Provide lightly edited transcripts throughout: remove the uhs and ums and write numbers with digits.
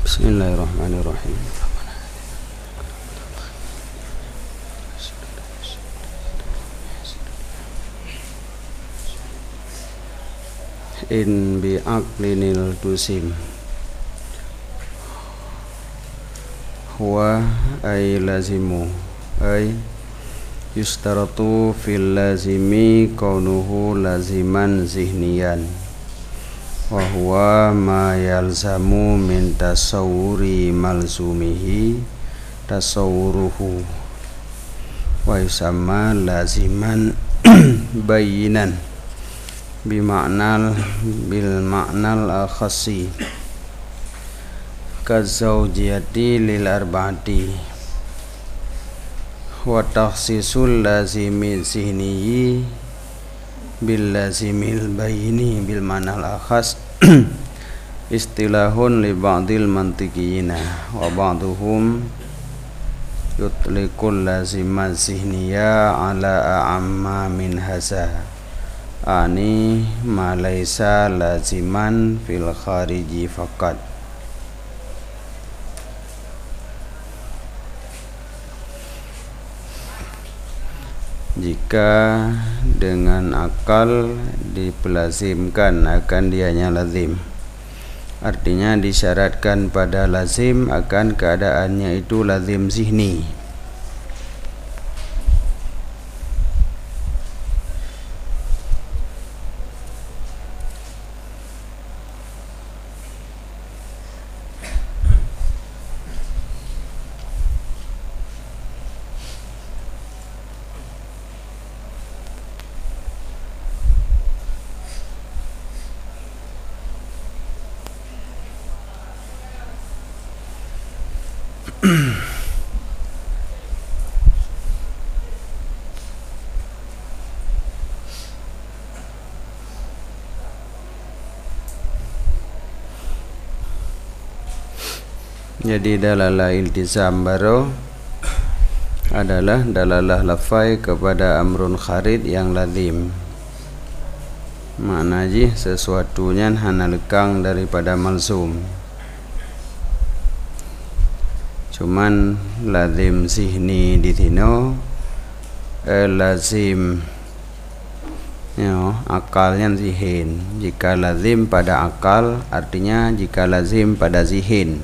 Bismillahirrahmanirrahim. In bi aqlinil tusim huwa ay lazimu ay yustaratu fil lazimi kaunuhu laziman zihniyan wa huwa ma yalzamu min tasawwuri malzumihi tasawwuruhu wa yusamma laziman bayinan bil ma'nal akhasi kazawjiyati lil arba'ati wa takhsisul lazimi zihniyi bil lazimil bayini bil ma'nal akhas istilahun li ba'dil mantiqiyina wa ba'duhum yutliqul lazima zihniya ala a'amma min haza ani ma laisa laziman fil khariji faqat. Jika dengan akal dipelazimkan akan dianya lazim, artinya disyaratkan pada lazim akan keadaannya itu lazim zihni. Jadi dalalah iltizam baru adalah dalalah lafai kepada amrun kharid yang lazim. Makna ji sesuatunya hana lekang daripada malzum. Cuman lazim zihni di tino lazim akalnya zihin. Jika lazim pada akal artinya jika lazim pada zihin,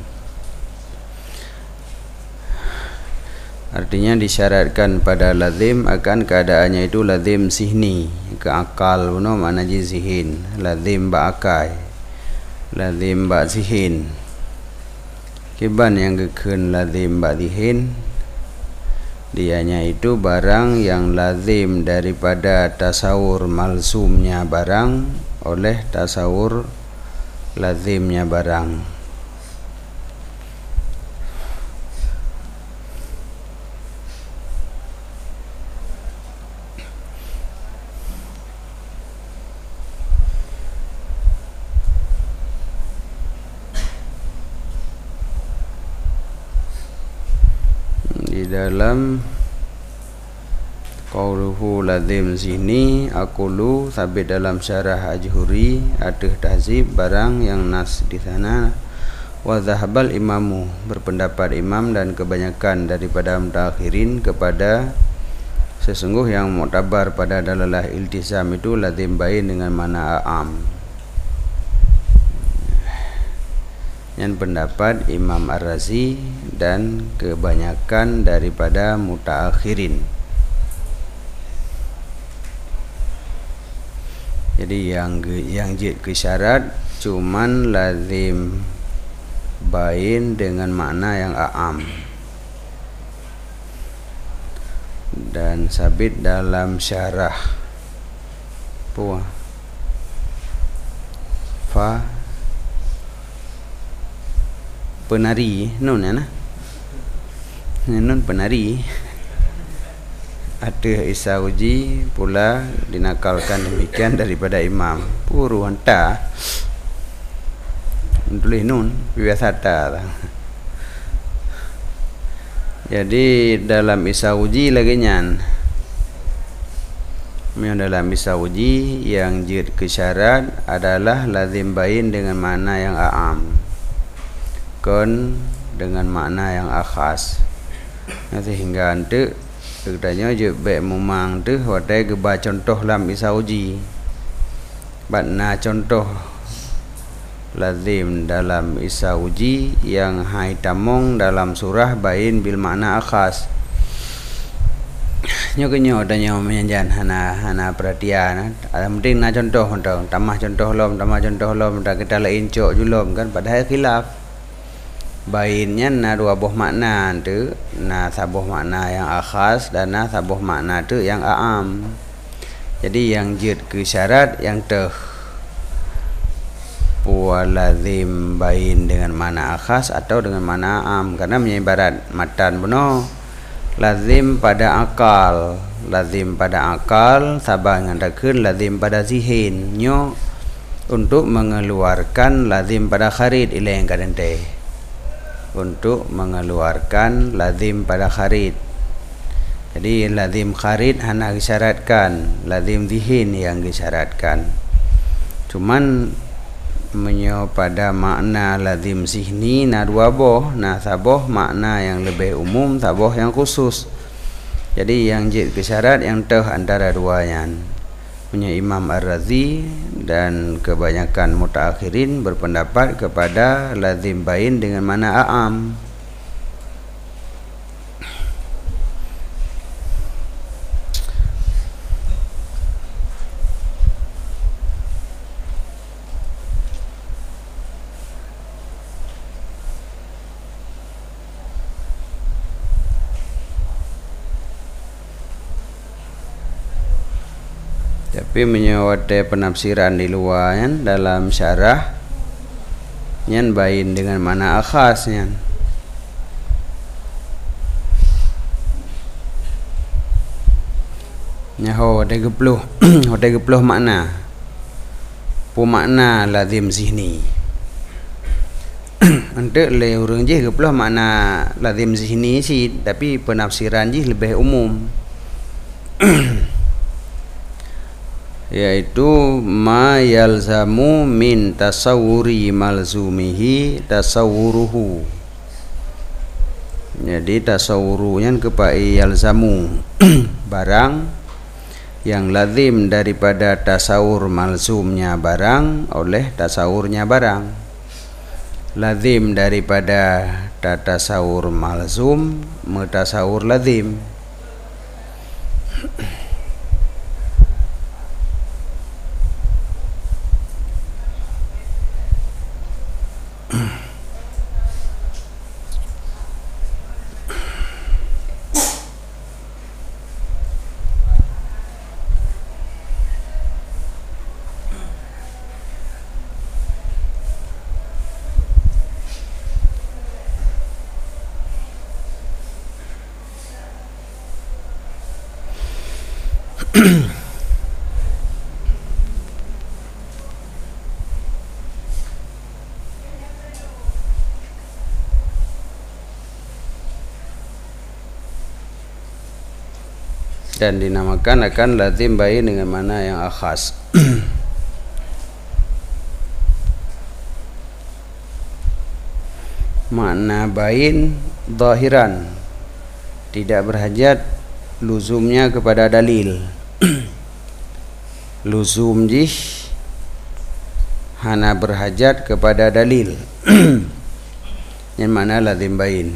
artinya disyaratkan pada lazim akan keadaannya itu lazim zihni. Ke akal puno mana ji zihin, lazim ba akai, lazim ba zihin. Kiban yang gekun lazim ba zihin, dianya itu barang yang lazim daripada tasawur malzumnya barang oleh tasawur lazimnya barang. Di dalam qauluhu lazim zihni aqulu sabit dalam syarah Ajhuri ada tahzib barang yang nas di sana wa zahabal imamu berpendapat imam dan kebanyakan daripada mutakhirin kepada sesungguh yang mu'tabar pada dalalah iltizam itu lazim bain dengan mana a'am. Yang pendapat Imam Ar-Razi dan kebanyakan daripada mutaakhirin. Jadi yang jid ke syarat cuman lazim bain dengan makna yang a'am dan sabit dalam syarah puah fa penari nun ya nah nun penari ada Isauji pula dinakalkan demikian daripada imam puru hanta tulis nun biasata. Jadi dalam Isauji lagi nyan dalam Isauji yang jid ke syarat adalah lazim bain dengan mana yang a'am. diterjemahkan dengan makna yang akhas. Sehingga ante katanya je be memang tu watai geba contoh lam isauji. Batna contoh lazim dalam isauji yang hai tamong dalam surah bain bil makna akhas. Nyo tanya menyanjan hana perhatian. Penting na contoh untuk tamah contoh lom dah kita lain cok julom kan padahal khilaf. Bainnya na dua buah makna tu, na sabuh makna yang akhas dan na sabuh makna tu yang aam. Jadi yang jid ke syarat yang teh pual lazim bain dengan makna akhas atau dengan makna aam karena menyibarat matan benar. Lazim pada akal, lazim pada akal sabah ngandakeun lazim pada zihin nyo untuk mengeluarkan lazim pada kharid ilai yang kadente, untuk mengeluarkan lazim pada kharid. Jadi lazim kharid hana disyaratkan, lazim zihin yang disyaratkan. Cuman menyo pada makna lazim sihni na dua boh, na saboh makna yang lebih umum, saboh yang khusus. Jadi yang jid kesyarat yang teh antara duanya. Punya Imam Ar-Razi dan kebanyakan mutaakhirin berpendapat kepada lazim bain dengan makna aam. Tapi menyewate penafsiran di luar kan, dalam syarah nyan bain dengan mana akhas nyan. Nyaho ada gepluh ada gepluh makna pu makna lazim zihni. Untuk le urang je gepluh makna lazim zihni sih, tapi penafsiran je lebih umum. Yaitu ma yalzamu min tasawuri malzumihi tasawuruhu. Jadi tasawurunya kepai yalzamu barang yang lazim daripada tasawur malzumnya barang oleh tasawurnya barang. Lazim daripada tasawur malzum mutasawur lazim. Dan dinamakan akan lazim bain dengan mana yang akhas. Makna bain zahiran, tidak berhajat luzumnya kepada dalil. Luzum jih hana berhajat kepada dalil. Yang mana lazim bain.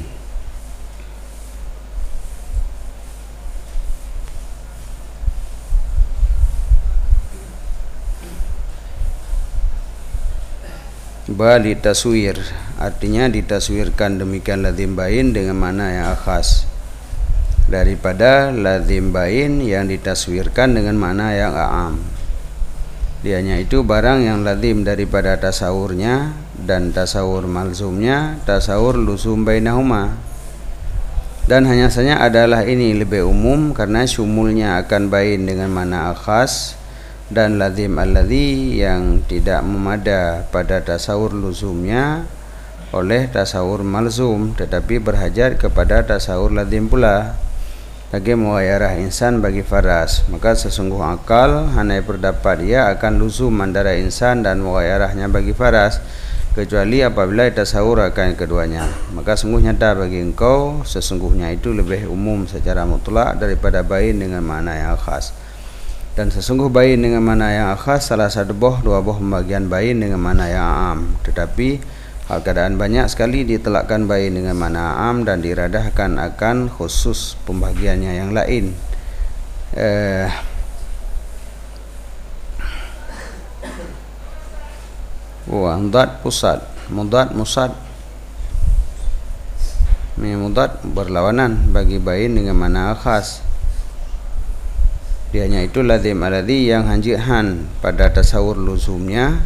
Bali taswir, artinya ditaswirkan demikian lazim bain dengan mana yang akhas daripada lazim bain yang ditaswirkan dengan makna yang aam. Dianya itu barang yang lazim daripada tasawurnya dan tasawur malzumnya, tasawur luzum bainahuma. Dan hanya saja adalah ini lebih umum karena syumulnya akan bain dengan makna akhas, dan lazim alladhi yang tidak memada pada tasawur luzumnya oleh tasawur malzum, tetapi berhajat kepada tasawur lazim pula. Bagi mughayarah insan bagi faras, maka sesungguh akal hanai berdapat ia akan luzum antara insan dan mughayarahnya bagi faras. kecuali apabila tasawur akan keduanya. Maka sungguh nyata bagi engkau sesungguhnya itu lebih umum secara mutlak daripada bain dengan makna yang khas. Dan sesungguh bain dengan makna yang khas salah satu dua buah pembagian bain dengan makna yang am. Tetapi hal keadaan banyak sekali ditelakkan bain dengan makna am dan diiradahkan akan khusus pembagiannya yang lain. Mudad pusat, mudad musad. Mudad berlawanan bagi bain dengan makna khas. Dianya itu lazim alladhi yang hanjihan pada tasawur luzumnya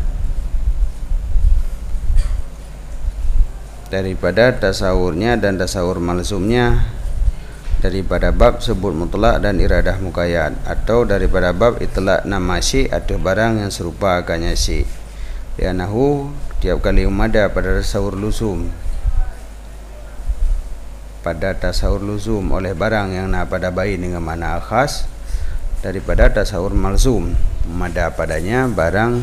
daripada tasawurnya dan tasawur malzumnya, daripada bab sebut mutlak dan iradah muqayyad, atau daripada bab itlaq nama syai' atau barang yang serupa akannya syai'. Lianahu tiap kali umada pada tasawur luzum, pada tasawur luzum oleh barang yang na pada bain dengan makna khas daripada tasawur malzum, umada padanya barang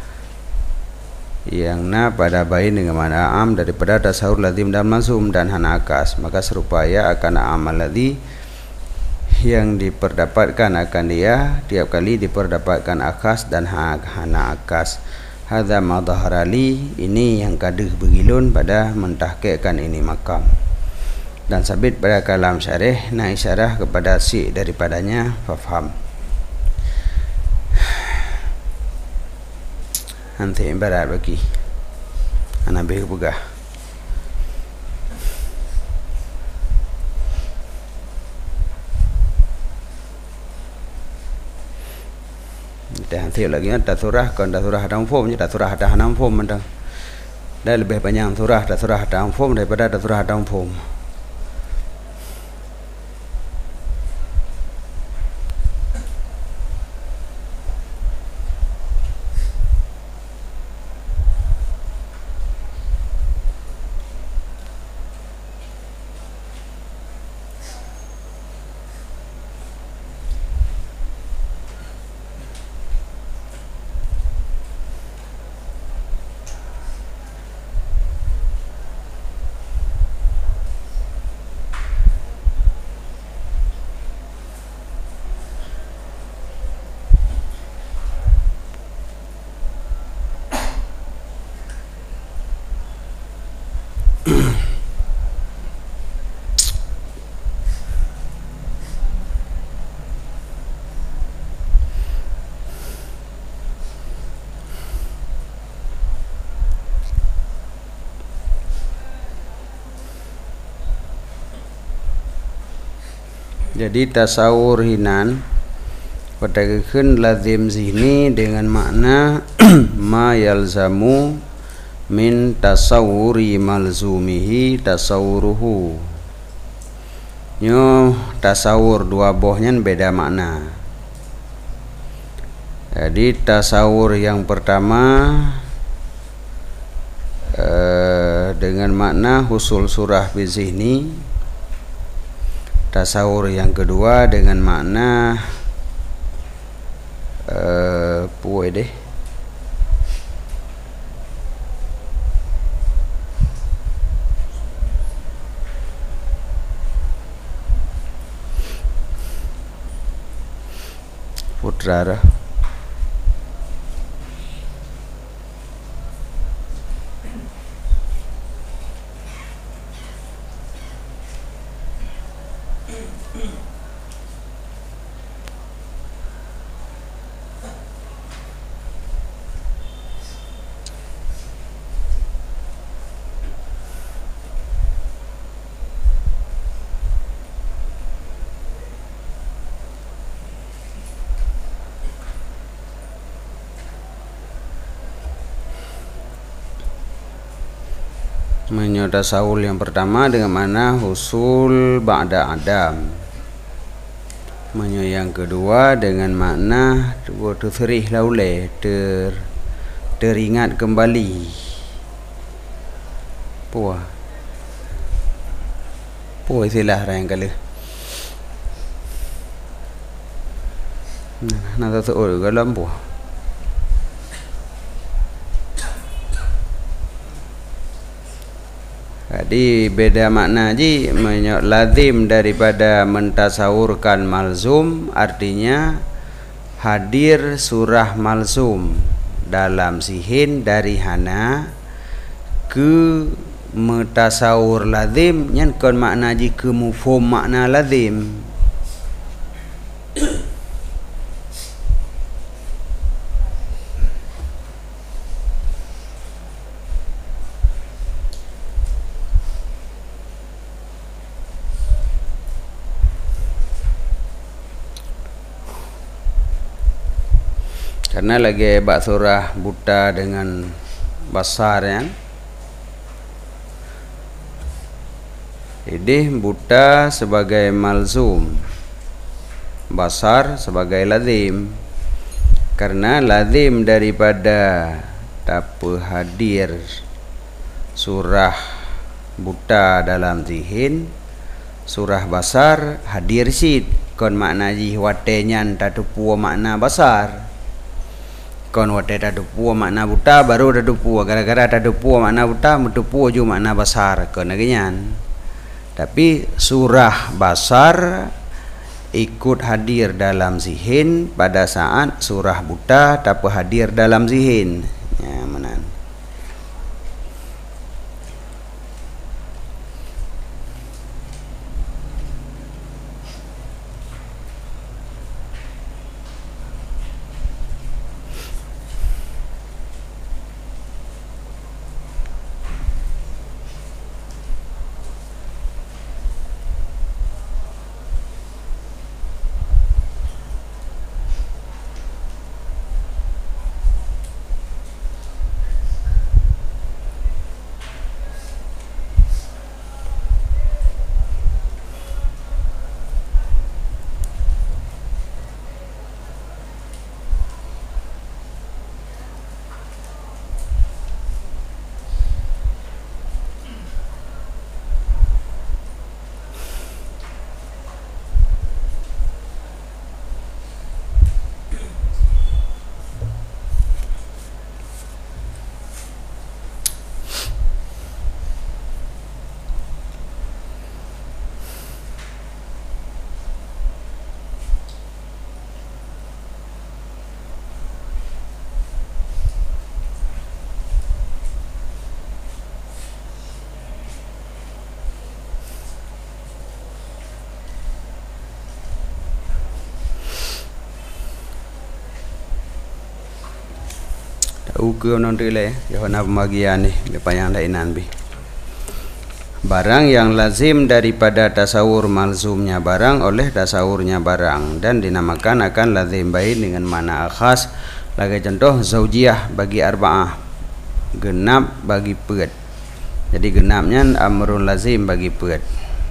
yang na pada bain dengan makna am daripada tasawur lazim dan malzum dan hana akas. Maka serupa ya akan amal ladzi yang diperdapatkan akan dia tiap kali diperdapatkan akas dan hana akas. Hadza ma dhaharali, ini yang kaduh begilun pada mentahqiqkan ini makam. Dan sabit pada kalam syarih na isyarah kepada si daripadanya fafham. Nanti ibarat bagi anak berpegah. Dan nanti lagi ada surah, kan ada surah dalam form, ada surah ada dalam form ada. Dan lebih banyak surah dalam form daripada ada surah dalam form. Jadi tasawur hinan padakeun lazim zihni dengan makna ma yalzamu min tasawuri malzumihi tasawuruhu. Nyo tasawur dua bohnya beda makna. Jadi tasawur yang pertama dengan makna husul surah bizihni. Tasawur yang kedua dengan makna putra. Tasawul yang pertama dengan mana husul ba'da adam. Yang kedua dengan makna terserih lauleh, teringat kembali. Puah istilah orang kala. Nak tahu dalam puah. Jadi beda makna ji lazim daripada mentasawurkan malzum, artinya hadir surah malzum dalam sihin dari hana ke metasawur lazim nyan kon makna ji ke mufhum makna lazim. Karena lagi bak surah buta dengan basar ya. Ini buta sebagai malzum, basar sebagai lazim. Karena lazim daripada tapu hadir surah buta dalam zihin, surah basar hadir sid kon makna ji watenyan tatu puwa makna basar. Kon wate tadu puwa makna buta baru tadu puwa, gara-gara tadu puwa makna buta mutu puwa ju makna basar kon agenyan. Tapi surah basar ikut hadir dalam zihin pada saat surah buta tak hadir dalam zihin ya menan. Ukur non rile yohana pembagian nih depan yang lainan bi. Barang yang lazim daripada tasawur malzumnya barang oleh tasawurnya barang dan dinamakan akan lazim bain dengan mana khas. Lagi contoh zaujiyah bagi arba'ah, genap bagi peut. Jadi genapnya amrun lazim bagi peut.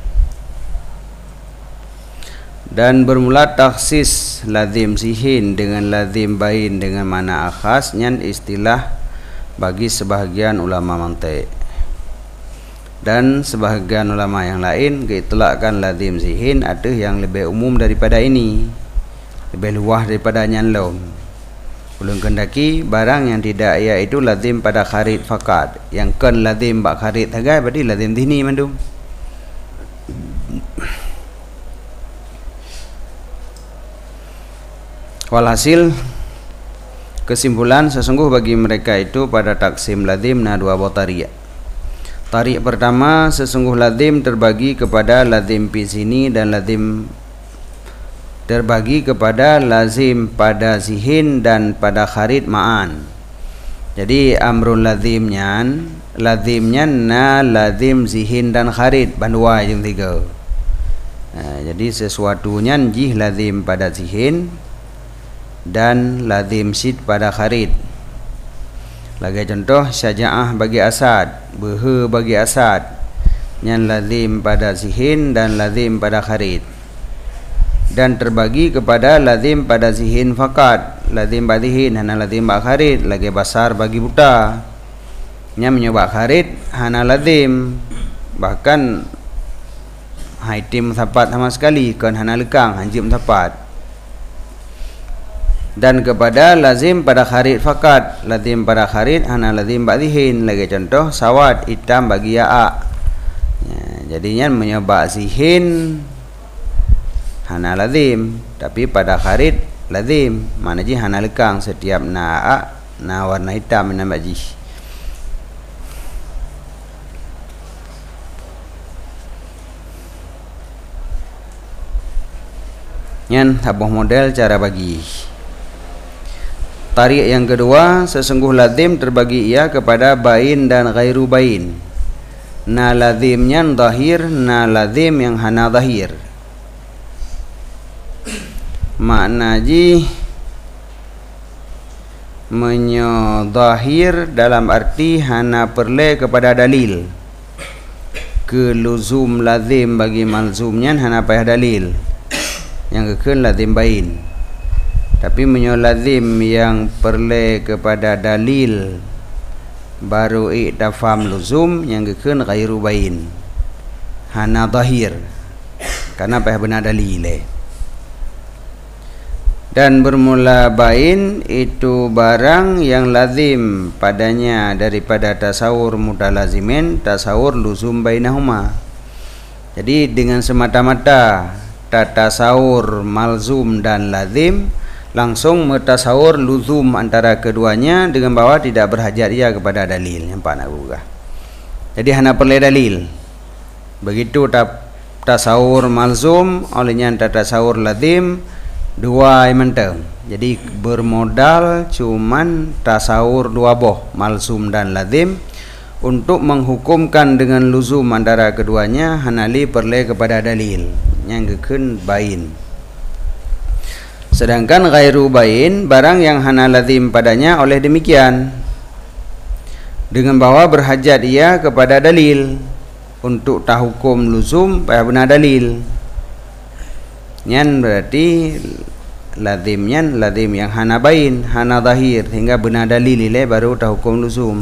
Dan bermula taksis lazim sihin dengan lazim bain dengan mana akhas nyan istilah bagi sebahagian ulama mantik. Dan sebahagian ulama yang lain keitlakkan lazim sihin ada yang lebih umum daripada ini, lebih luas daripada nyan lom. Ulun kendaki barang yang tidak iaitu lazim pada kharid fakat, yang kan lazim bak kharid tagai berarti lazim dini mandum. Walhasil kesimpulan sesungguh bagi mereka itu pada taksim lazim na dua buah tarik. Tarik pertama sesungguh lazim terbagi kepada lazim fi sini dan lazim terbagi kepada lazim pada zihin dan pada kharid ma'an. Jadi amrun lazimnya na lazim zihin dan kharid bandua yang tiga. Jadi sesuatunya jih lazim pada zihin dan lazim sid pada kharid. Lagi contoh syaja'ah bagi asad, behe bagi asad, yang lazim pada zihin dan lazim pada kharid. Dan terbagi kepada lazim pada zihin fakat, lazim pada zihin hana lazim pada kharid. Lagi basar bagi buta, yang menyebab kharid hana lazim, bahkan haitim sapat sama sekali kan hana lekang hanjim sapat. Dan kepada lazim pada kharid fakat, lazim pada kharid hana lazim ba'dihin. Lagi contoh sawat hitam bagi ya'a, Jadinya menyebab zihin hana lazim, tapi pada kharid lazim. Mana ji hana lekang setiap na warna hitam nama ji. Nyan tabuh model cara bagi. Tarik yang kedua, sesungguh lazim terbagi ia kepada bain dan ghairu bain. Na lazimnya zahir, na lazim yang hana zahir. Makna ji menyodahir dalam arti hana perle kepada dalil. Keluzum lazim bagi malzumnya hana payah dalil. Yang kekal lazim bain. Tapi menyolazim yang perle kepada dalil baru iktafam luzum yang kekal ghairu bain. Hana zahir. Karena payah benar dalil. Dan bermula bain itu barang yang lazim padanya daripada tasawur mutalazimin, tasawur luzum bainahuma. Jadi dengan semata-mata tasawur malzum dan lazim langsung metasawur luzum antara keduanya dengan bahwa tidak berhajat ia kepada dalil. Nampak nak buka. Jadi hanya perlu dalil. Begitu tasawur malzum olehnya tasawur lazim dua menteng. Jadi bermodal cuman tasawur dua boh malzum dan lazim. Untuk menghukumkan dengan luzum antara keduanya hanali perle kepada dalil yang gekun bain. Sedangkan ghairu bain barang yang hana lazim padanya oleh demikian dengan bahwa berhajat ia kepada dalil untuk tahukum luzum payah benar dalil. Nyan berarti lazimnya lazim yang hana bain, hana zahir hingga benar dalil ile baru tahukum luzum.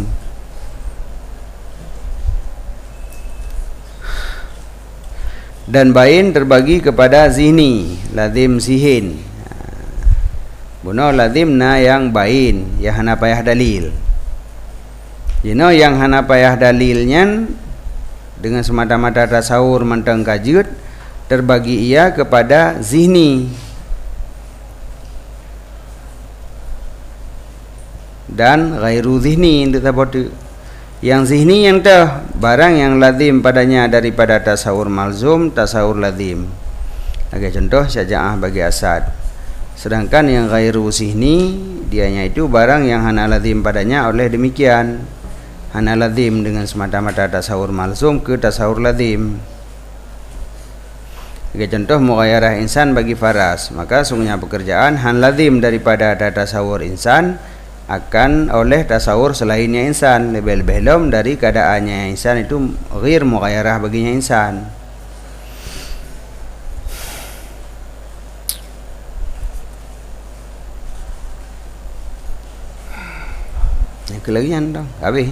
Dan bain terbagi kepada zihni, lazim zihin. Buno lazim na yang bain, yang hana payah dalil. Jino yang hana payah dalilnya dengan semata-mata tasawur mentang kajut terbagi ia kepada zihni dan ghairu zihni. Yang zihni yang tah barang yang lazim padanya daripada tasawur malzum, tasawur lazim. Lagi contoh syaja'ah bagi asad. Sedangkan yang ghairu zihni dianya itu barang yang hana lazim padanya oleh demikian hana lazim dengan semata-mata tasawur malzum ke tasawur lazim. Lagi contoh mughayarah insan bagi faras, maka sungguhnya pekerjaan han lazim daripada tasawur insan akan oleh tasawur selainnya insan, lebih-lebih belum dari keadaannya insan itu ghair mughayarah baginya insan. Yang kelagian dong, habis.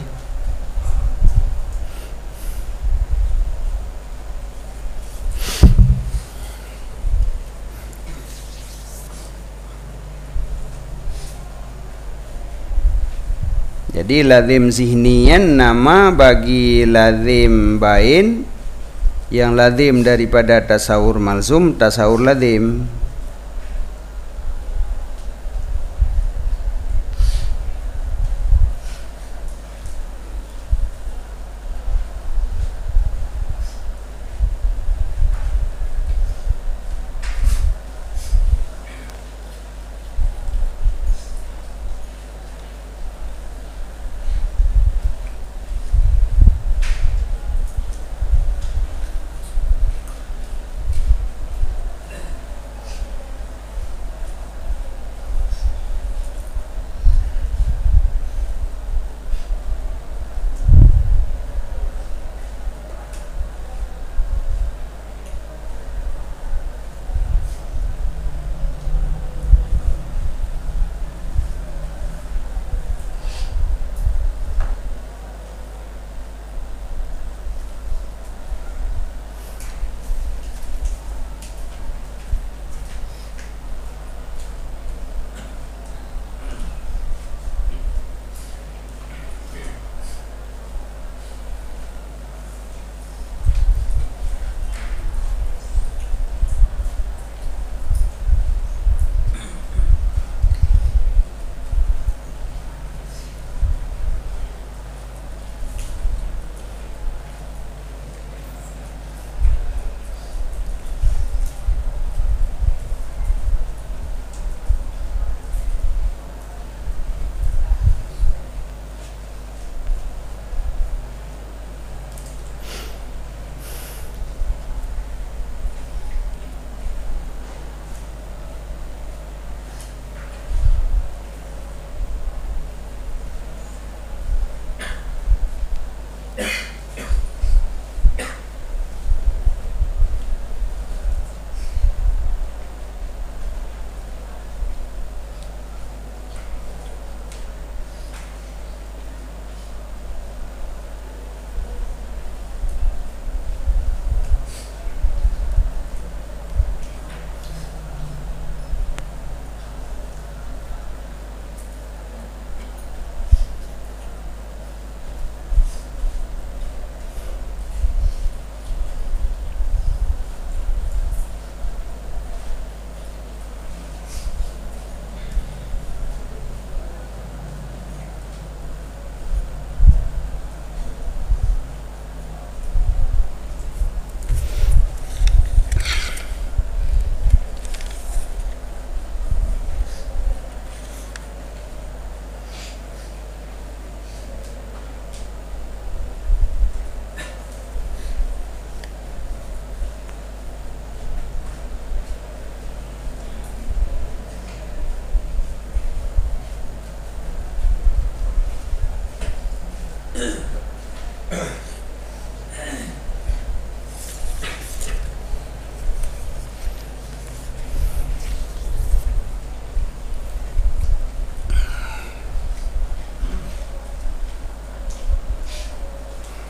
Jadi lazim zihniyan nama bagi lazim bain yang lazim daripada tasawur malzum, tasawur lazim.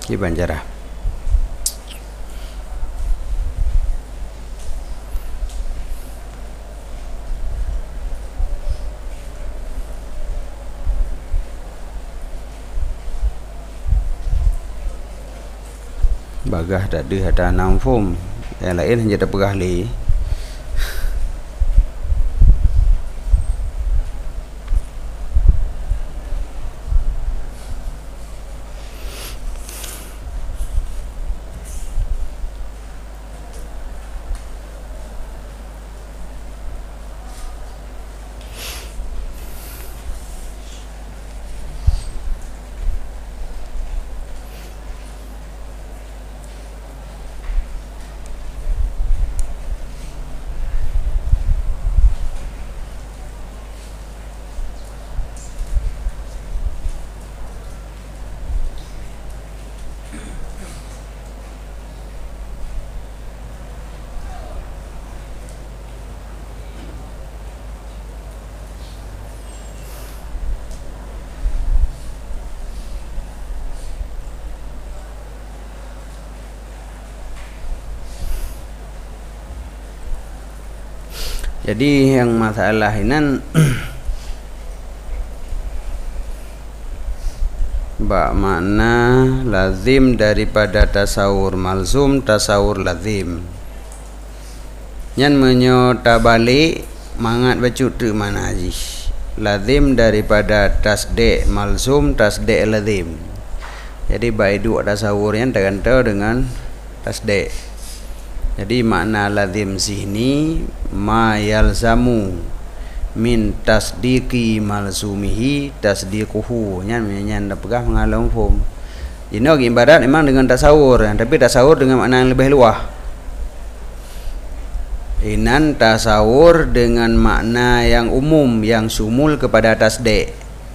Ki banjarah. Bagah tak ada namfum. Yang lain hanya ada pegah li. Jadi yang masalah ini bak makna lazim daripada tasawur malzum tasawur lazim. Nyan menyo tabalik mangat bacut tu mana haji. Lazim daripada tasde malzum tasde lazim. Jadi bak dua tasawur yang tergantung dengan tasde. Jadi makna lazim sini ma yalzamu min tasdiqi malzumihi tasdiquhu. Nyan dah pegah mengalung fum. Ini ibarat memang dengan tasawur, tapi tasawur dengan makna yang lebih luas. Inan tasawur dengan makna yang umum yang sumul kepada tasdik.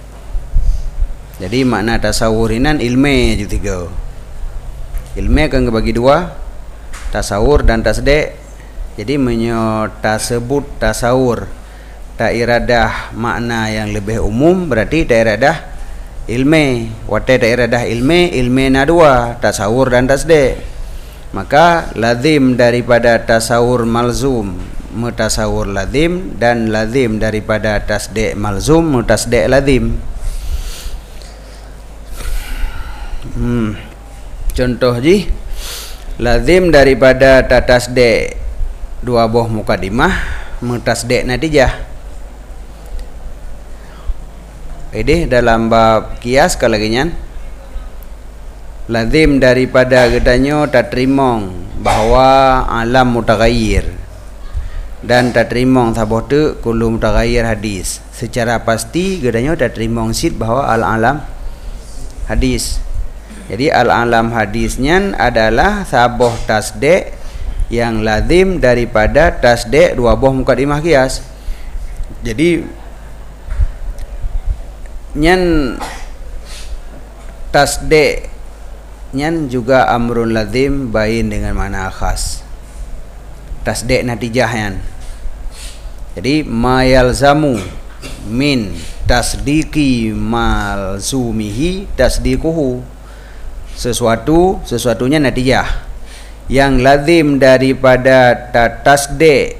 Jadi makna tasawur inan ilmi je tiga. Ilmi akan bagi dua, tasawur dan tasdik. Jadi menyo tasebut tasawur tak iradah makna yang lebih umum berarti tak iradah ilmi. Wate tak iradah ilmi na dua, tasawur dan tasdik. Maka lazim daripada tasawur malzum mutasawur lazim, dan lazim daripada tasdik malzum mutasdik lazim. Contoh ji, lazim daripada tasdik dua buah mukadimah mutasdik natijah. Ini dalam bab kias kalau ginyan lazim daripada gedanyo tatrimong bahawa alam mutaghayyir, dan tatrimong saboh tu kullu mutaghayyir hadis. Secara pasti gedanyo tatrimong sid bahawa al-alam hadis. Jadi al-alam hadisnya adalah saboh tasdik yang lazim daripada tasdik dua buah mukadimah kias. Jadi nyan tasdik nyan juga amrun lazim bain dengan makna khas. Tasdik natijah yan. Jadi ma yalzamu min tasdiqi malzumihi tasdiquhu. Sesuatunya natijah. Yang lazim daripada tasdik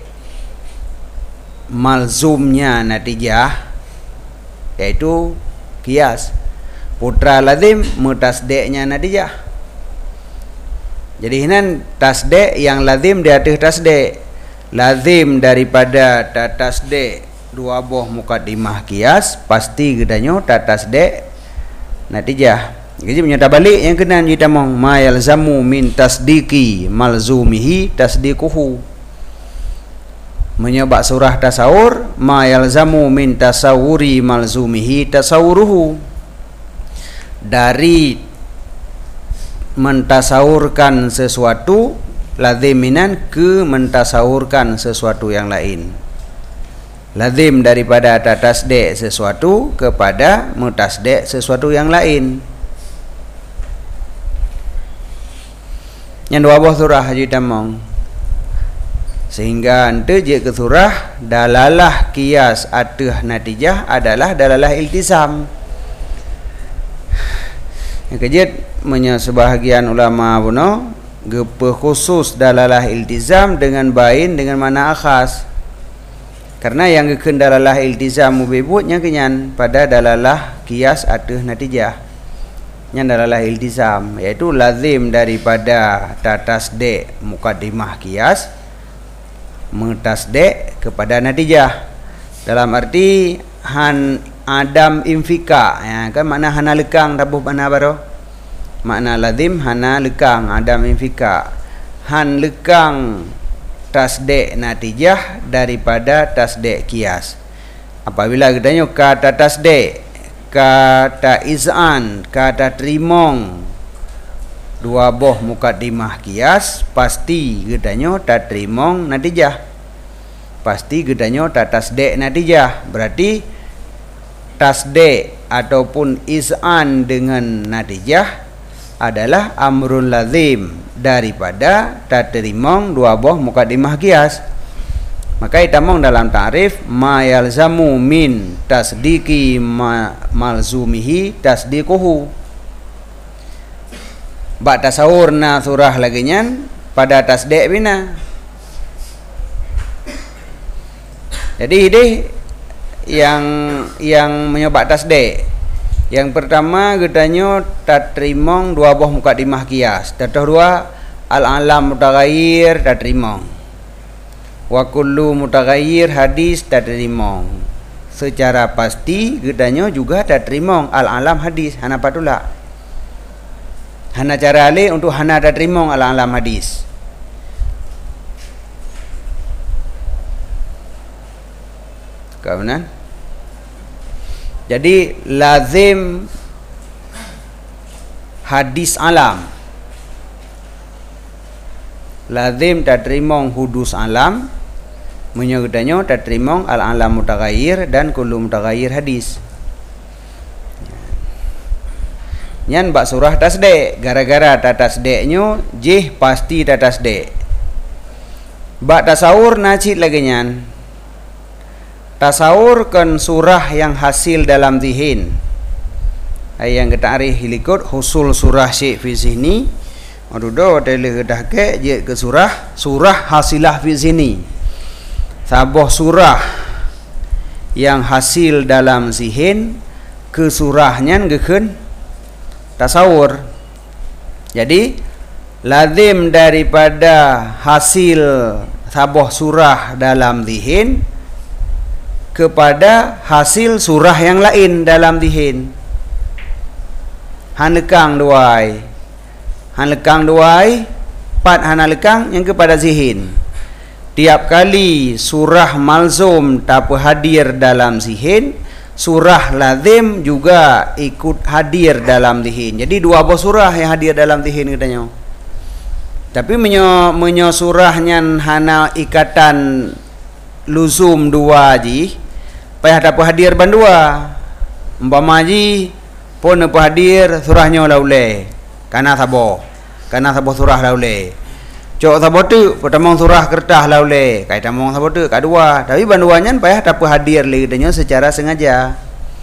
malzumnya natijah yaitu kias. Putra lazim mutasdiknya natijah. Jadi hinan tasdik yang lazim di atas tasdik. Lazim daripada tasdik dua buah mukadimah kias pasti gedanyo tasdik natijah. Jadi menyata balik yang kena kita mong ma yalzamu min tasdiqi malzumihi tasdiquhu. Menyebab surah tasawur ma yalzamu min tasawuri malzumihi tasawuruhu. Dari mentasawurkan sesuatu laziminan ke mentasawurkan sesuatu yang lain. Lazim daripada tasdik sesuatu kepada mutasdik sesuatu yang lain. Yang dua buah surah haji tamong. Sehingga ante je ke surah dalalah kias atah natijah adalah dalalah iltizam. Kejit menyo sebahagian ulama puno gepe khusus dalalah iltizam dengan bain dengan mana akhas. Karena yang gekeun dalalah iltizam mubibutnya kenyan pada dalalah qiyas atau natijah. Yang dalalah iltizam yaitu lazim daripada tatasde muqaddimah qiyas mentasde kepada natijah. Dalam arti han adam infika ya kan makna hana lekang tabuh mana baro. Makna lazim hana lekang adam infika. Han lekang tasdek natijah daripada tasdek qiyas. Apabila katanya kata tasdek, kata iz'an, kata trimong dua boh muqaddimah qiyas pasti katanya ta trimong natijah. Pasti katanya ta tasdek natijah. Berarti tasdek ataupun iz'an dengan natijah adalah amrul lazim daripada tatrimong dua boh muqaddimah qiyas. Maka itamong dalam ta'rif ma yalzamu min tasdiki malzumihi tasdiquhu. Ba tasawurna surah lagi nyan pada tasdek bina. Jadi ini yang menyebab tasdek. Yang pertama gedanyo tatrimong dua boh muqaddimah qiyas. Kedua al-alam mutaghayyir tatrimong. Wa kullu mutaghayyir hadis tatrimong. Secara pasti gedanyo juga tatrimong al-alam hadis hana patula. Hana cara ale untuk hana tatrimong al-alam hadis. Kawanan? Jadi lazim hadis alam, lazim tatrimong hudus alam, menyebutnya tatrimong al-alam mutaghayyir dan kullu mutaghayyir hadis. Nyan bak surah tasdek, gara-gara tasdeknya jih pasti tasdek. Bak tasawur nacit lagi nyan. Tasawur kan surah yang hasil dalam zihin. Yang kita arih hilikut husul surah syekh fi zihni. Adudo tele kedah ke je ke surah hasilah fi zihni. Saboh surah yang hasil dalam zihin ke surahnya gekeun tasawur. Jadi lazim daripada hasil saboh surah dalam zihin kepada hasil surah yang lain dalam zihin. Han lekang duai. Han lekang duai, pat hana lekang yang kepada zihin. Tiap kali surah malzum tak hadir dalam zihin, surah lazim juga ikut hadir dalam zihin. Jadi dua buah surah yang hadir dalam zihin katanya. Tapi menyo surahnya hana ikatan luzum dua ji payah dapat hadir bandua umpama ji pun dapat hadir surahnya laule kana sabo surah laule cok sabo tu pertama surah kertas laule kai tamong sabo tu kedua tapi banduanya payah dapat hadir lidahnya secara sengaja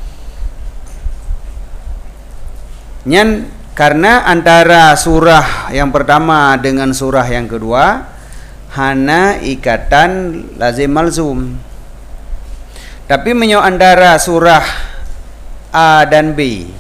nyan karena antara surah yang pertama dengan surah yang kedua hana ikatan lazim malzum. Tapi menyo antara surah A dan B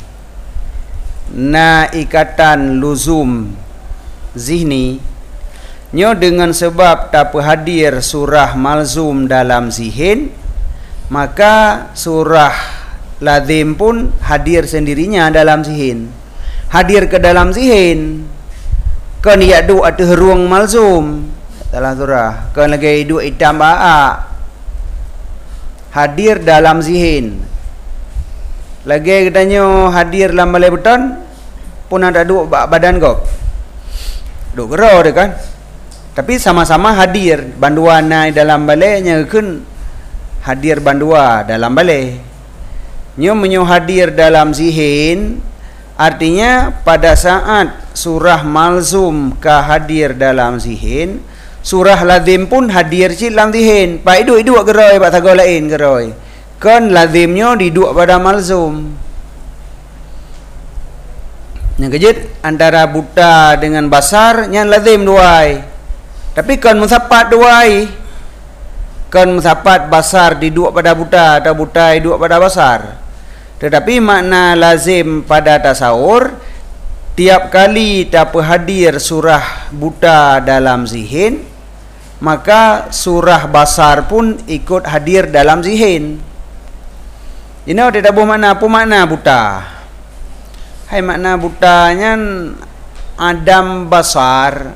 na ikatan luzum zihni nyo dengan sebab tak hadir surah malzum dalam zihin, maka surah lazim pun hadir sendirinya dalam zihin. Hadir ke dalam zihin kan ya du atau ruang malzum dalam surah kan lagi dua itam ba'a hadir dalam zihin lagi katanya hadir dalam balai beton pun ada dua badan kau duk gerau dia kan tapi sama-sama hadir bandua naik dalam balai nya kan hadir bandua dalam balai nyo menyo hadir dalam zihin artinya pada saat surah malzum ka hadir dalam zihin surah lazim pun hadir ci dalam zihin. Pak iduk geroi pak tago lain geroi. Kan lazimnya diduk pada malzum. Yang kejut antara buta dengan basar yang lazim duai. Tapi kan musapat duai. Kan musapat basar diduk pada buta atau buta diduk pada basar. Tetapi makna lazim pada tasawur, tiap kali dapat hadir surah buta dalam zihin, maka surah basar pun ikut hadir dalam zihin. Ini tidak tahu makna apa makna buta. Hai makna butanya adam basar,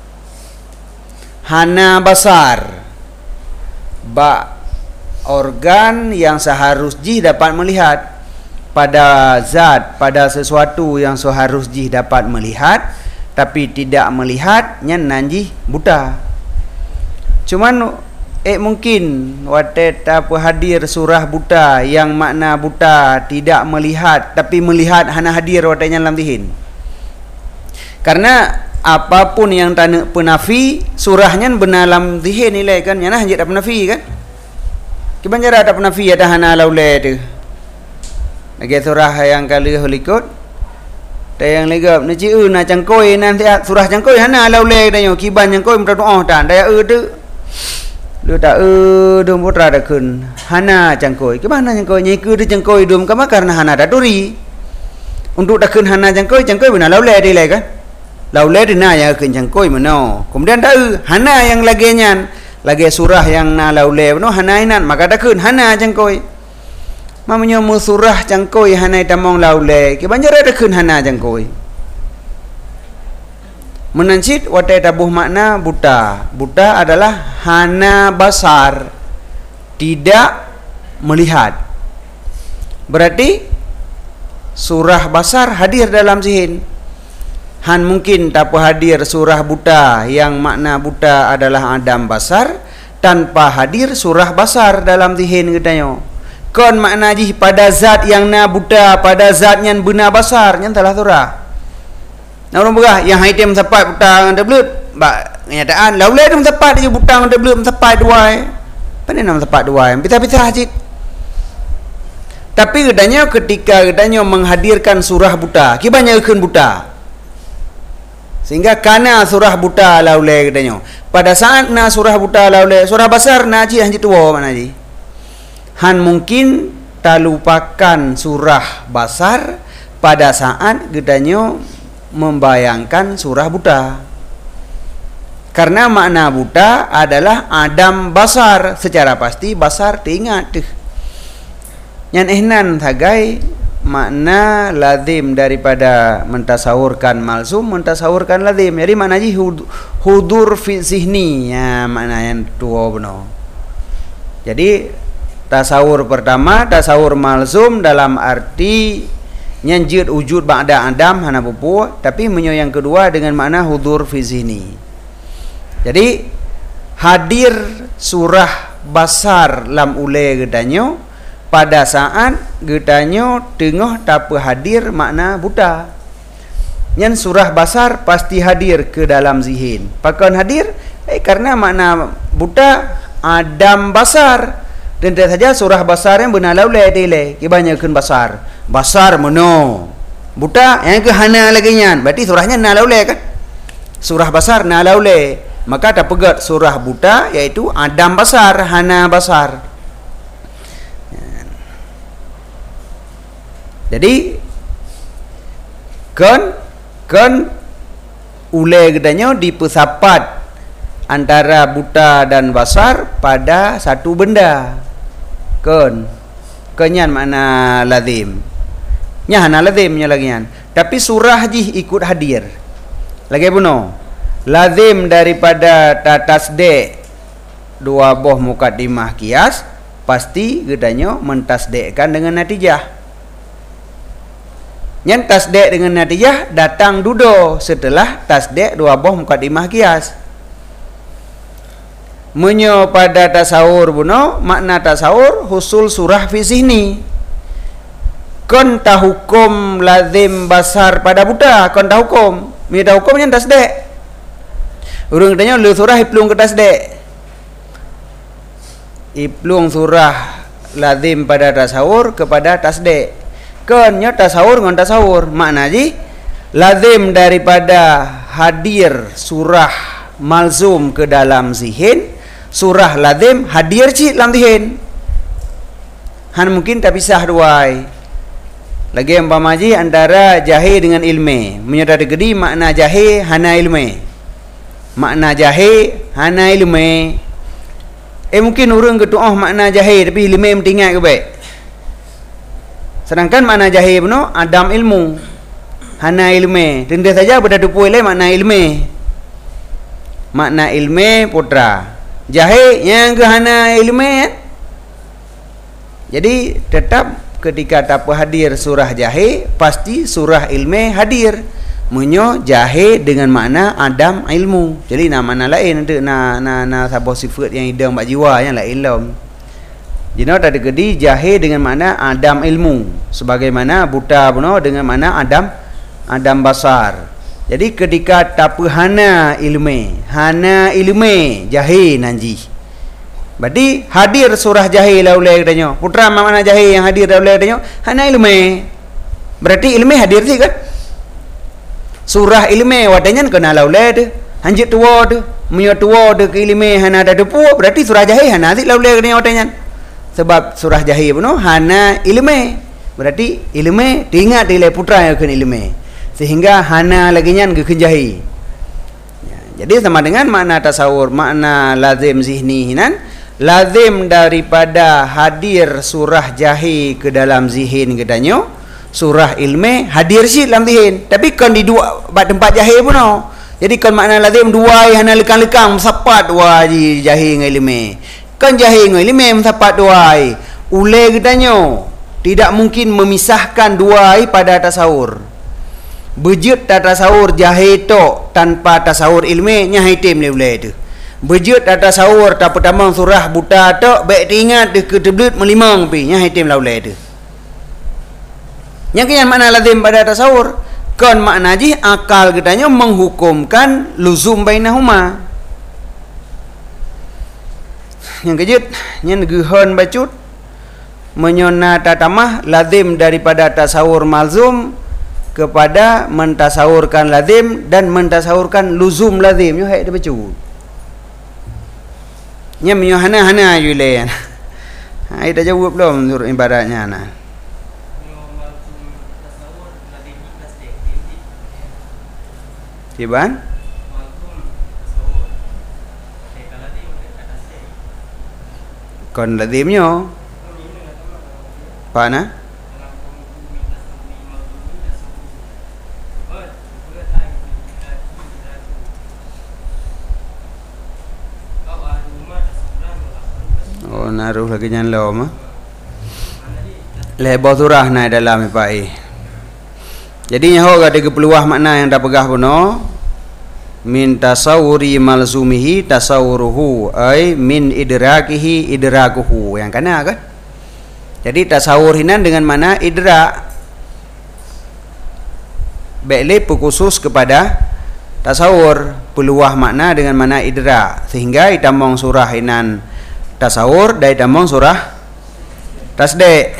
hana basar, ba organ yang seharusnya dapat melihat pada zat, pada sesuatu yang seharusnya dapat melihat tapi tidak melihatnya nanji buta. Cuman mungkin watet apa hadir surah buta yang makna buta tidak melihat tapi melihat hana hadir watenya dalam zihin. Karena apapun yang tanda penafi surahnya benar dalam zihin nilai kan, yana hanya ada penafi kan. Kibanjara ada penafi ada hana laule tu. Lagi surah yang kali holikot yang legap naci na cangkoi nanti surah cangkoi hana laule dayo kiban cangkoi minta doa dan daya tu lu tak dum putra dah kun hana cangkoi ke mana cangkoi nyai ke dia cangkoi dum kama karena hana dah duri untuk dah kun hana cangkoi benar laule dia lai kan laule dia na ya kun cangkoi mano kemudian dah hana yang lagi nyan lagi surah yang na laule mano hana inan maka dah kun hana cangkoi mamanya mu surah cangkoi hana tamong laule ke banjara dah kun hana cangkoi menancit watai tabuh makna buta. Buta adalah hana basar, tidak melihat. Berarti surah basar hadir dalam zihin. Han mungkin tak hadir surah buta yang makna buta adalah adam basar tanpa hadir surah basar dalam zihin katanya. Kon makna jih pada zat yang na buta, pada zat yang benar basar yang telah surah. Orang berah yang item tepat butang anda belut bak kenyataan laulai tu tepat dia butang anda belut tepat dua apa nama tepat dua pita-pita hajit. Tapi katanya ketika katanya menghadirkan surah buta kibanya ikun buta sehingga kana surah buta laulai katanya pada saat na surah buta laulai surah basar na haji hajit tua mana haji han mungkin tak lupakan surah basar pada saat katanya membayangkan surah buta. Karena makna buta adalah adam basar, secara pasti basar diingat tuh. Yang ihnan thagai makna lazim daripada mentasawurkan malsum, mentasawurkan lazim. Jadi makna ji hudur fi zihni, ya makna yang tua benar. Jadi tasawur pertama, tasawur malsum dalam arti nyanjut wujud ba'da adam hana pupu, tapi menyo yang kedua dengan makna hudur fi zihni. Jadi hadir surah basar lam ule gedanyo pada saat gedanyo tengah tak hadir makna buta. Nyan surah basar pasti hadir ke dalam zihin. Pakan hadir karena makna buta adam basar. Dan tidak saja surah basar yang benar laulai dile kebanyakan basar mono buta yang ke hana lagi nyan berarti surahnya na laulai kan surah basar na laulai maka tak pegat surah buta yaitu adam basar hana basar. Jadi kan ulai gedanya dipesapat antara buta dan basar pada satu benda. Kenyan makna lazim. Nya hana lazimnya lagi nyan. Tapi surah jih ikut hadir. Lagi puno. Lazim daripada tasdek dua boh mukaddimah kias pasti gedanya mentasdekkan dengan natijah. Nyan tasdek dengan natijah datang dudo setelah tasdek dua boh mukaddimah kias. Menyo pada tasawur buno makna tasawur husul surah fi zihni. Kon ta hukum lazim basar pada buta kon ta hukum mi ta hukum yang tasdek urang katanya lu surah iplung ke tasdek iplung surah lazim pada tasawur kepada tasdek kon nya tasawur ngon tasawur makna ji lazim daripada hadir surah malzum ke dalam zihin, surah lazim hadir cik dalam zihin. Han mungkin tak pisah duai. Lagi umpamaji antara jahil dengan ilmi. Menyedar gedi makna jahil hana ilmi. Makna jahil hana ilmi. Mungkin orang ketuah makna jahil tapi ilmi mentinggal ke baik. Sedangkan makna jahil benar adam ilmu. Hana ilmi. Tentu saja pada tupu ilai makna ilmi. Makna ilmi putra. Jahil yang ke hana ilmi. Jadi tetap ketika tak hadir surah jahil, pasti surah ilmi hadir. Menyo jahil dengan makna adam ilmu. Jadi nama lain ada na sabah sifat yang hidang bak jiwa yang lain ilm. Jadi ada kedi jahil dengan makna adam ilmu, sebagaimana buta puno dengan makna adam basar. Jadi ketika tak hana ilmi jahil nanji. Berarti hadir surah jahil laulai katanya. Putra mana jahil yang hadir laulai katanya? Hana ilmi. Berarti ilmi hadir sih kan? Surah ilmi wadanya kena laulai tu. Hanjit tua tu, menyo tua tu ke ilmi hana ada depu. Berarti surah jahil hana sih laulai katanya wadanya. Sebab surah jahil pun hana ilmi. Berarti ilmi diingat ilai putra yang kena ilmi. Sehingga hana lagi nyan ke jahil. Jadi sama dengan makna tasawur, makna lazim zihni hinan. Lazim daripada hadir surah jahil ke dalam zihin kedanyo, surah ilmi hadir sih dalam zihin. Tapi kan di dua tempat jahil pun no. Jadi kan makna lazim dua hana lekang-lekang sapat dua jahil dengan ilmi. Kan jahil dengan ilmi sapat dua. Ulai kedanyo tidak mungkin memisahkan dua pada tasawur. Bejut tasawur jahil tok tanpa tasawur ilmi nya hitim le ulai tu. Bejut atas sahur tak pertama surah buta tok baik diingat dia keteblut melimang pi nya hitim laulai tu. Yang kian makna lazim pada atas sahur kan makna ji akal katanya menghukumkan luzum bainahuma. Yang kejut nyen gehon bacut menyona tatamah lazim daripada tasawur malzum kepada mentasawurkan lazim dan mentasawurkan luzum lazim nyo hai dia bacut. Nya menyo hana yule. Ha ida jawab belum menurut ibaratnya ana. Tiban? Kon lazimnya. Pana? Oh naruh lagi nyan lom. Lebar surah naik dalam ipai. Jadi nyaho ada kepeluah makna yang dah pegah puno. Min tasawuri malzumihi tasawuruhu ay min idrakihi idrakuhu. Yang kana kan? Jadi tasawur hinan dengan mana idrak. Baiklah khusus kepada tasawur, peluah makna dengan mana idrak, sehingga itamong surah hinan tasawur dari tamong surah tasdek.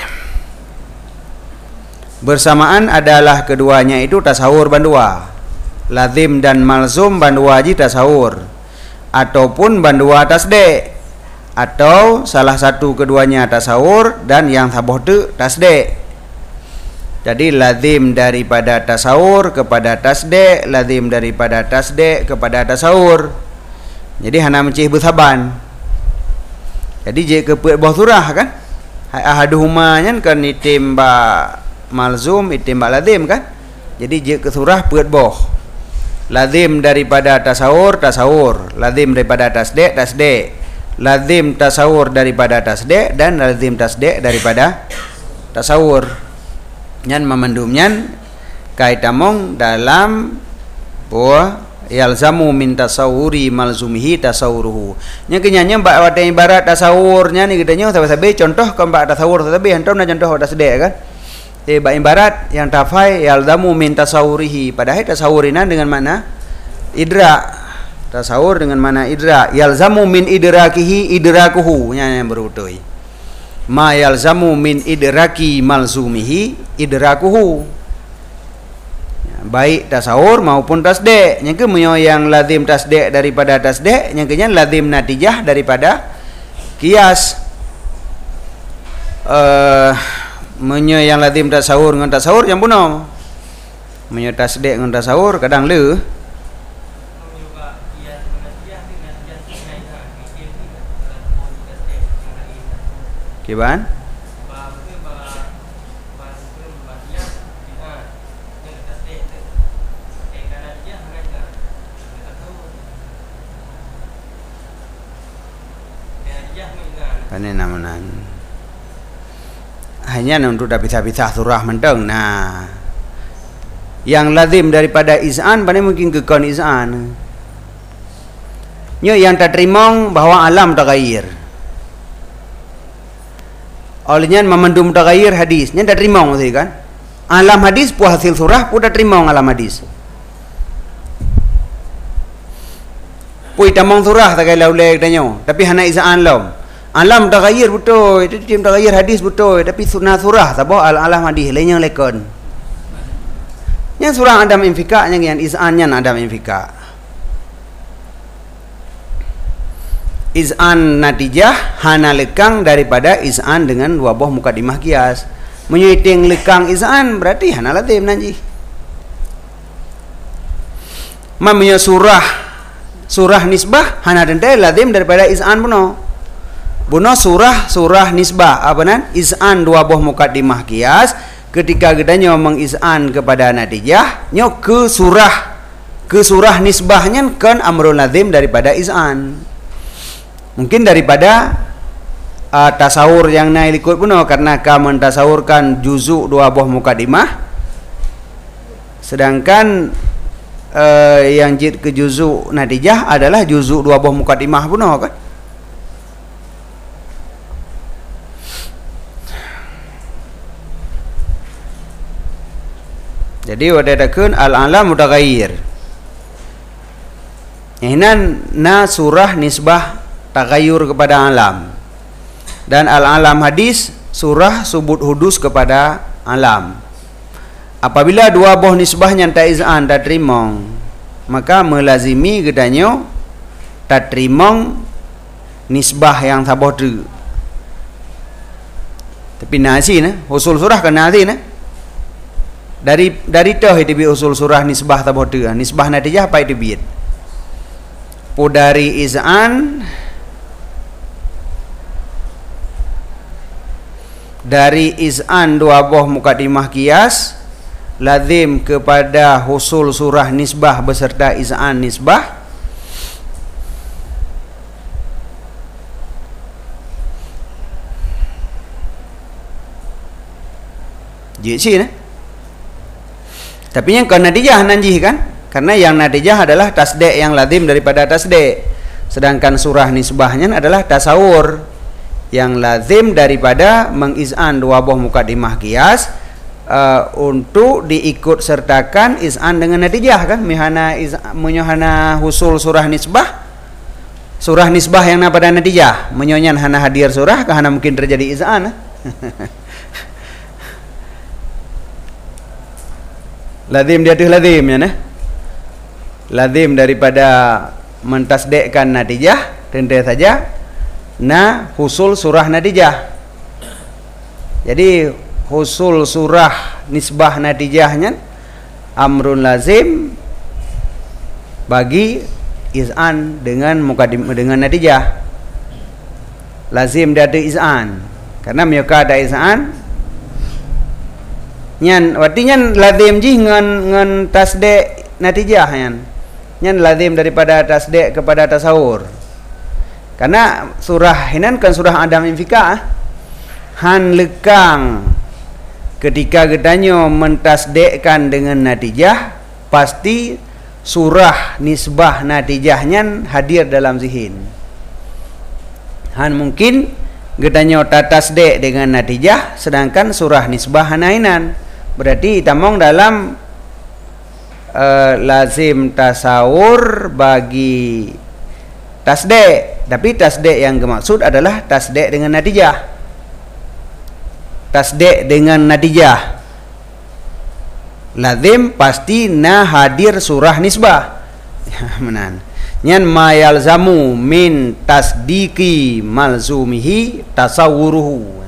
Bersamaan adalah keduanya itu tasawur bandua. Lazim dan malzum bandua ji tasawur ataupun bandua tasdek, atau salah satu keduanya tasawur dan yang saboh tu tasdek. Jadi lazim daripada tasawur kepada tasdek, lazim daripada tasdek kepada tasawur. Jadi hana mencih bersaban. Jadi jika ke bawah surah kan, ahaduhuma kan itim ba malzum itim ba lazim kan. Jadi jika ke surah puat bawah. Lazim daripada tasawur tasawur, lazim daripada tasdek tasdek, lazim tasawur daripada tasdek dan lazim tasdek daripada tasawur. Nyan memendumnyan kaitamong dalam buah yalzamu min tasawuri malzumihi tasawuruhu. Nya kenyanya mbak wada ibarat tasawurnya ni gedanya sabe contoh ke mbak tasawur sabe hantam na contoh wada sedek kan. Mbak ibarat yang tafai yalzamu min tasawurihi, padahal tasawurinan dengan mana idrak. Tasawur dengan mana idrak. Yalzamu min idrakihi idrakuhu nya yang berutui. Ma yalzamu min idraki malzumihi idrakuhu. baik tasawur maupun tasdek. Yang ke menyo yang lazim tasdek daripada tasdek, yang kenya lazim natijah daripada kias. Menyo yang lazim tasawur dengan tasawur yang bunuh. Menyo tasdek dengan tasawur kadang le. Kiban? Ini namanya hanya untuk pisah-pisah surah menteng. Nah, yang lazim daripada iz'an pada mungkin kekon iz'an. Nyo yang tak terima bahwa alam tagayir. Olehnya memendum tagayir hadis. Nya tak terima maksud kan? Alam hadis pu hasil surah pu tak terima alam hadis. Pu tamong surah tak kala ulek danyo, tapi hana iz'an lom. Alam tagayir betul, itu tim tagayir hadis betul, tapi sunnah surah sabah alam hadis lain yang lekon. Yang surah adam infika, yang iz'an yang adam infika. Iz'an natijah hana lekang daripada iz'an dengan dua buah mukadimah kias. Menyuiting lekang iz'an berarti hana lazim nanti. Mamanya surah nisbah hana dentai lazim daripada iz'an puno. Buno surah nisbah apa nan iz'an dua buah mukaddimah kias ketika gedanya mengiz'an kepada natijah nyo ke surah nisbahnya kan amrul lazim daripada iz'an. Mungkin daripada tasawur yang naik ikut puno karena ka mentasawurkan juzuk dua buah mukaddimah, sedangkan yang jid ke juzuk natijah adalah juzuk dua buah mukaddimah puno kan. Jadi wadadakeun al-alam mutaghayyir. Ihnan na surah nisbah tagayyur kepada alam. Dan al-alam hadis surah subut hudus kepada alam. Apabila dua buah nisbahnya tak iz'an tak terimong, maka melazimi gedanyo tak terimong nisbah yang sabah tu. Tapi nasi na usul surah kan nasi na. Dari toh itu bi usul surah nisbah tabotu nisbah natijah apa itu biit pu dari iz'an dua buah mukadimah kias lazim kepada usul surah nisbah beserta iz'an nisbah jisi na. Tapi yang ke natijah nanti kan, karena yang natijah adalah tasdek yang lazim daripada tasdek, sedangkan surah nisbahnya adalah tasawur yang lazim daripada mengiz'an dua buah mukaddimah kias untuk diikut sertakan iz'an dengan natijah kan. Menyohana husul surah nisbah yang pada natijah menyonyan hana hadir surah kahana mungkin terjadi iz'an. Lazim dia tu lazim ya nah. Lazim daripada mentasdekkan natijah tentu saja na husul surah natijah. Jadi husul surah nisbah natijahnya amrun lazim bagi iz'an dengan mukadim dengan natijah. Lazim dia tu iz'an karena mereka ada iz'an nyan artinya lazim ji ngan tasdek natijah nyan lazim daripada tasdek kepada tasawur karena surah hinan kan surah adam infika han lekang ketika gedanyo mentasdekkan dengan natijah pasti surah nisbah natijahnya hadir dalam zihin. Han mungkin gedanyo tasdek dengan natijah sedangkan surah nisbah hanainan. Berarti tamong dalam lazim tasawur bagi tasdek, tapi tasdek yang dimaksud adalah tasdek dengan natijah. Tasdek dengan natijah. lazim pasti na hadir surah nisbah. Menan. Nyan ma yalzamu min tasdiki malzumihi tasawwuruhu.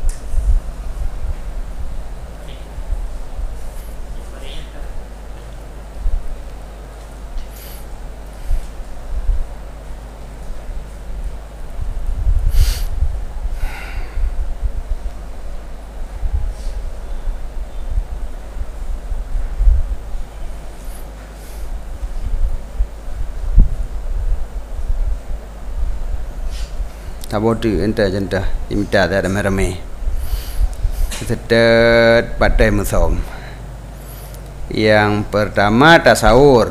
Tabodu ente jenta imita ada merame. Sedet pada musom. Yang pertama tasawur.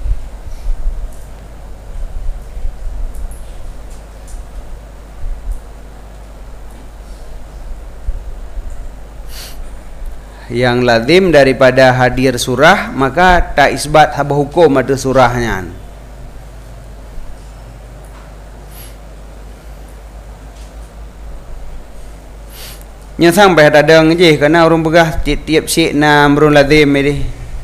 Yang lazim daripada hadir surah maka tak isbat habah hukum ada surahnya. Nya sampai tadang je kerana orang pegah tiap-tiap syek na amrun lazim ni.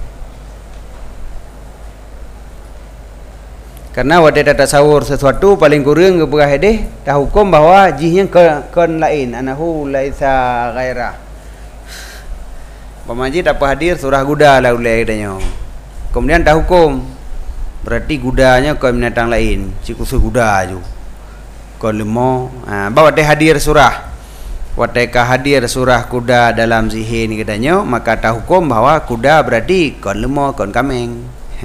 Karena wadah tasawur sesuatu paling kurang ke pegah deh dah hukum bahawa jihnya kon lain anahu laisa ghaira. Pemaji tak hadir surah kuda lah ulai katanya. Kemudian dah hukum berarti kudanya kon binatang lain, cikus kuda ju. Kon lemo bawa teh hadir surah. Wateka hadir surah kuda dalam zihin katanya, maka tak hukum bahawa kuda berarti kon lemah, kon kameng.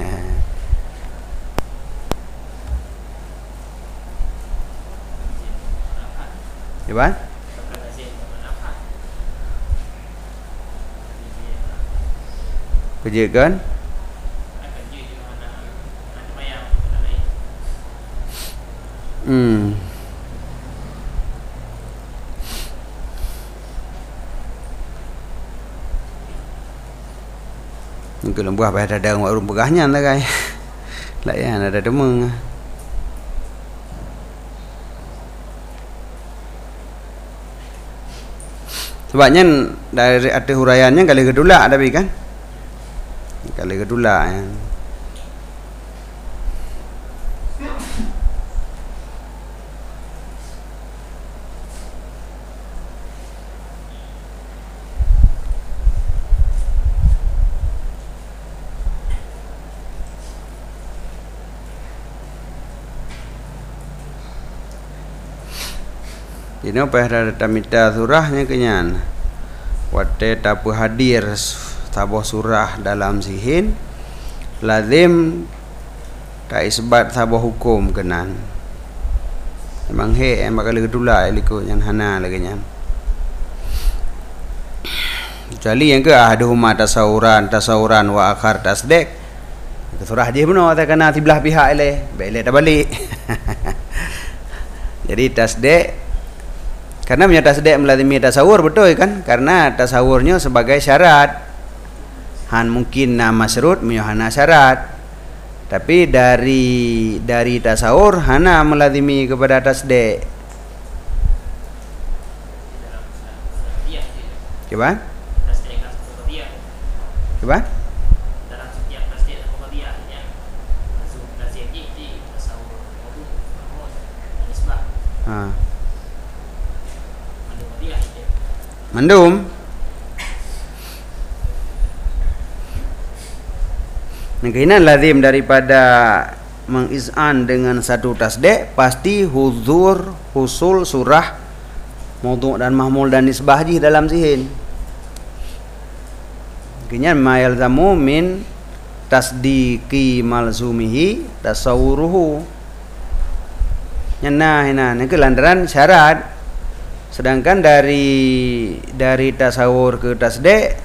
Ya kan? Kerja kan? Mungkin buah pada ada orang begahnya lah guys. Lah ya ada demeng. Sebabnya dari ada huraiannya kali kedua ada kan? Kali kedua ya. Ini pada tamita surahnya kenyan. Wate tapu hadir sabah surah dalam zihin lazim tak isbat sabah hukum kenan. Memang bakal kedula liko yang hana lagi nyan. Kecuali yang ke ahduhuma tasawuran wa akhar tasdek. Surah je benar tak kena sebelah pihak ele. Baik tak balik. Jadi tasdek karena punya tasdek melazimi tasawur betul kan? Karena tasawurnya sebagai syarat. Han mungkin nama syarut hana syarat. Tapi dari tasawur hana melazimi kepada tasdek. Coba? Coba? Dalam setiap tasdek dan qadiyahnya lazim di tasawur nisbah. Mandum mungkinan lazim daripada mengizan dengan satu tasdek pasti husul surah maudhu' dan mahmul dan nisbah di dalam zihin. Mungkinan ma yalzamu min tasdiki malzumihi tasawuruhu. Nah ke lantaran syarat. Sedangkan dari tasawur ke tasdek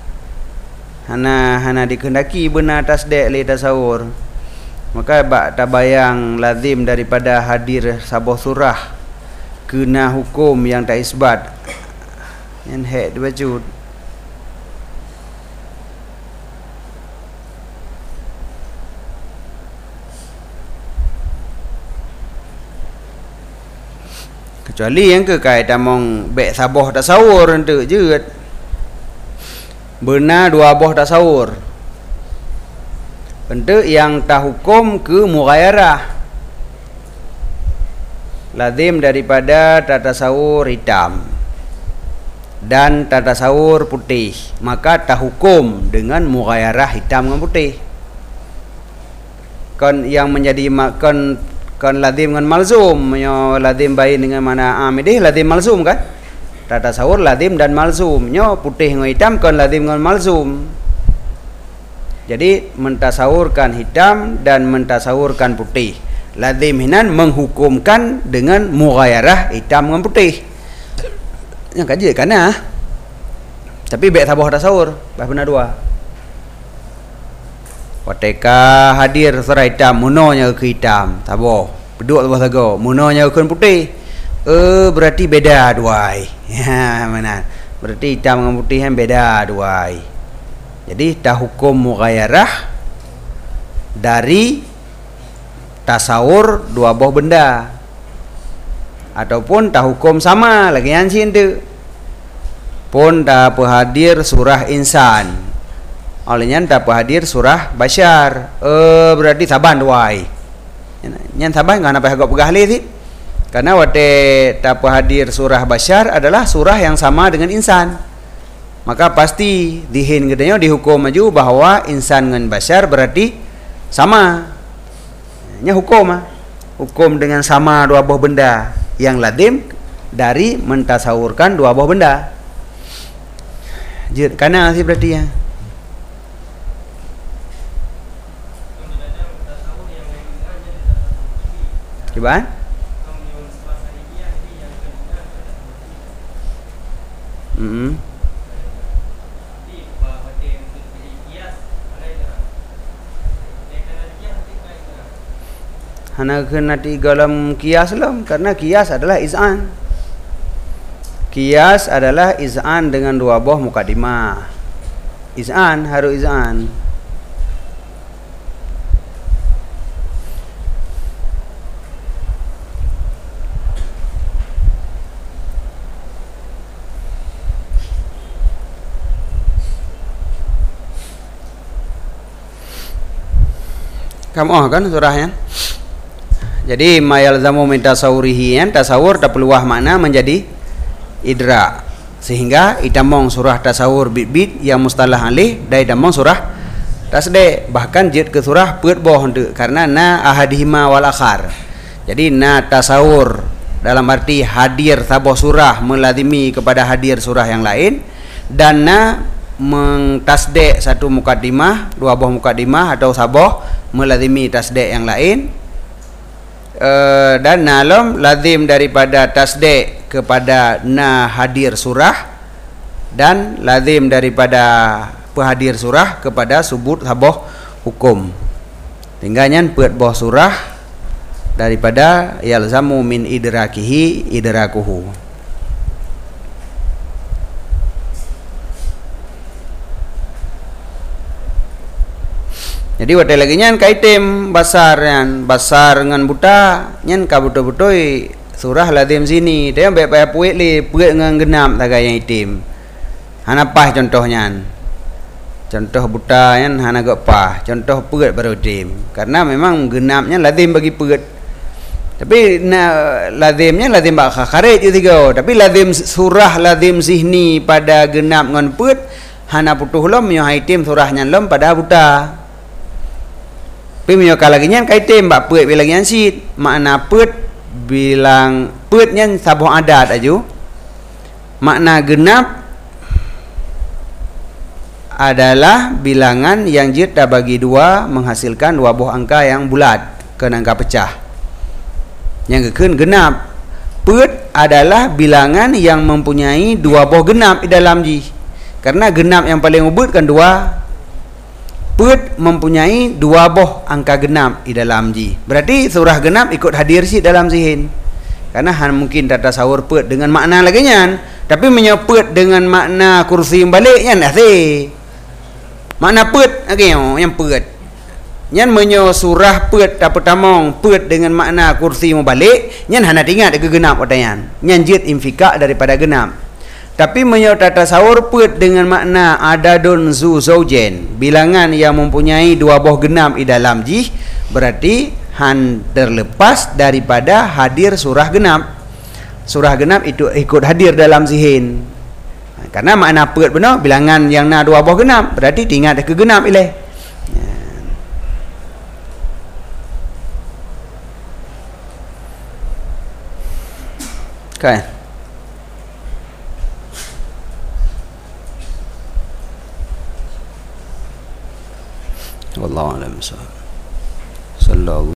hana dikehendaki benar tasdek li tasawur. Maka tak bayang lazim daripada hadir sabah surah kena hukum yang tak isbat. Yang hak dibacut. Kecuali yang ke kait among bek sabah tasawur untuk je. benar dua boh tasawur. Bentuk yang tahukum ke mughayarah. Lazim daripada tatasawur hitam dan tatasawur putih, maka tahukum dengan mughayarah hitam dengan putih. Kan yang menjadi kan lazim dengan malzum, lazim bain dengan mana amidih lazim malzum kan? Tatasawur lazim dan malzum, putih dengan hitam kan lazim dengan malzum. Jadi mentasawurkan hitam dan mentasawurkan putih. Lazim hinan menghukumkan dengan mughayarah hitam dengan putih. Yang kaji kana. Tapi baik sabah tasawur, bah benar dua. Wateka hadir surah hitam, munonya ke hitam, sabah. Beduk sabah sago, munonya ke putih. Berarti beda duai. Ya, mana? Berarti hitam dengan putih yang beda duai. Jadi tahukum mughayarah dari tasawur dua buah benda, ataupun tahukum sama lagi yang cinta pun tak hadir surah insan, olehnya tak hadir surah bashar. Berarti saban duai. Nyan saban ngan apa agak pegah sih? Karena wate tak hadir surah bashar adalah surah yang sama dengan insan. Maka pasti dihin gedenya dihukum maju bahwa insan dengan bashar berarti sama. Nya hukum dengan sama dua buah benda yang lazim dari mentasawurkan dua buah benda. Karena sih berarti ya. Coba. Hana kena di dalam kias lah, karena kias adalah iz'an. Kias adalah iz'an dengan dua buah mukadimah. Iz'an harus iz'an. Kamu kan surahnya. Jadi mayalzamu min tasawurihi, tasawur tak peluah makna menjadi idra, sehingga itamong surah tasawur bit yang mustalah alih dari damong surah tasde, bahkan jid ke surah peut boh karena na ahadihima wal akhar. Jadi na tasawur dalam arti hadir sabah surah melazimi kepada hadir surah yang lain, dan na mengtasde satu mukadimah, dua buah mukadimah atau sabah melazimi tasde yang lain. Dan nalam lazim daripada tasdik kepada na hadir surah, dan lazim daripada pehadir surah kepada subut sabah hukum. Tinggalnya peut boh surah daripada yalzamu min idrakihi idrakuhu. Jadi wate lagi nyan kaitem basar dengan buta nyan ka buto-butoi surah lazim sini dia bae puit li puit dengan genap tagai yang itim. Hana pah contohnya. Contoh buta nyan hana gak pah, contoh puit baru itim. Karena memang genapnya lazim bagi puit. Tapi lazimnya lazim bak kharit itu tiga. Tapi lazim surah lazim zihni pada genap dengan puit hana putuh lom yo itim surahnya lom pada buta. Tapi menyoka lagi nyan kaitem mbak peut bilang nyan sit makna peut bilang peut nyan sabuh adat aju, makna genap adalah bilangan yang jid dah bagi dua menghasilkan dua buah angka yang bulat ke angka pecah. Yang kekeun genap, peut adalah bilangan yang mempunyai dua buah genap di dalam ji, karena genap yang paling ubud kan dua. Peut mempunyai dua buah angka genap di dalam ji. Berarti surah genap ikut hadir sih dalam zihin. Karena mungkin tak tasawur peut dengan makna lagi nyan, tapi menyebut dengan makna kursi balik nyan dah sih. Makna peut lagi yang peut. Nyan menyo surah peut tak pertamong peut dengan makna kursi balik, nyan hana ingat ke genap otayan. Nyan jid infika daripada genap. Tapi menyau tasawur put dengan makna adadun zu zaujen, bilangan yang mempunyai dua buah genap di dalam jih, berarti han terlepas daripada hadir surah genap. Surah genap itu ikut hadir dalam zihin. Karena makna put benar bilangan yang na dua buah genap, berarti tinggal ke genap ileh. Kan? Wallahu a'lam. Sallallahu